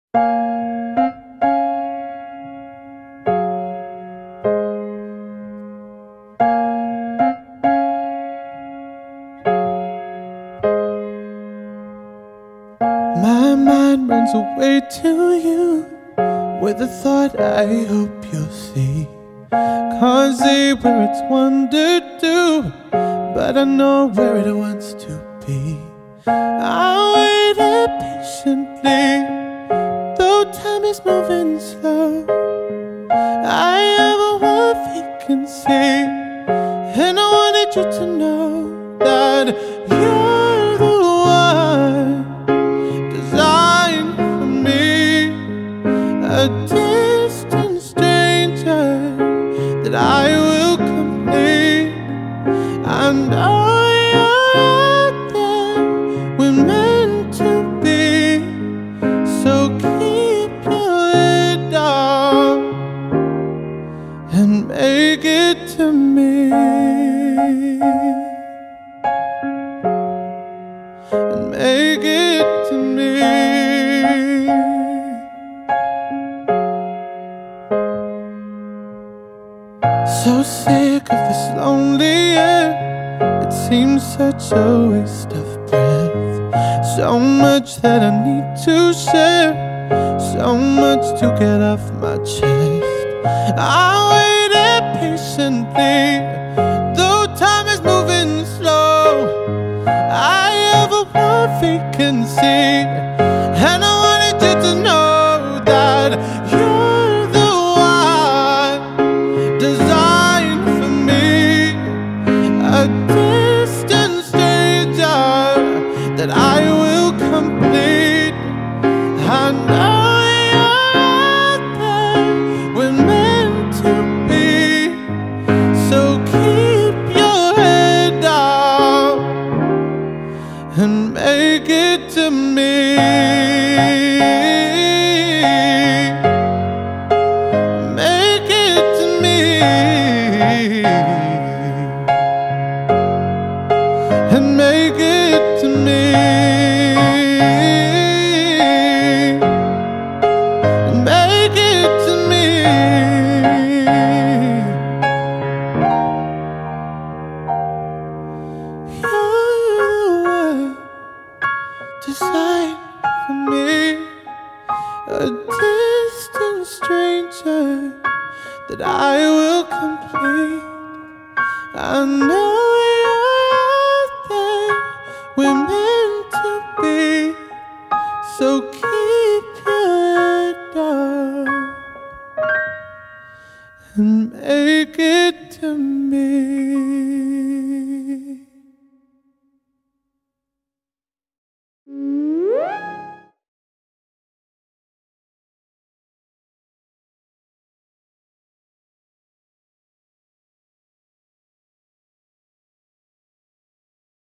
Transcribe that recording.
My mind runs away to you with the thought I hope you'll see. Can't see where it's wandered to, but I know where it wants to be. I waited patiently, though time is moving slow. I have a one vacancy, and I wanted you to know that you're the one designed for me, a distant stranger that I will complete. I know you're out there, we're meant to be, so keep your head down and make it to me, and make it to me. So sick of this lonely air, it seems such a waste of breath. So much that I need to share, so much to get off my chest. I waited patiently, though time is moving slow. I have a one vacancy, and I wanted you to know that you're the one designed for me, a distant stranger that I will complete. I know you're out there, we're meant to be, so keep your head down and make it to me, make it to me, and make it to me, and make it to me. You're the one designed for me, a distant stranger that I will complete. I know you're out there, we're meant to be, so keep your head down and make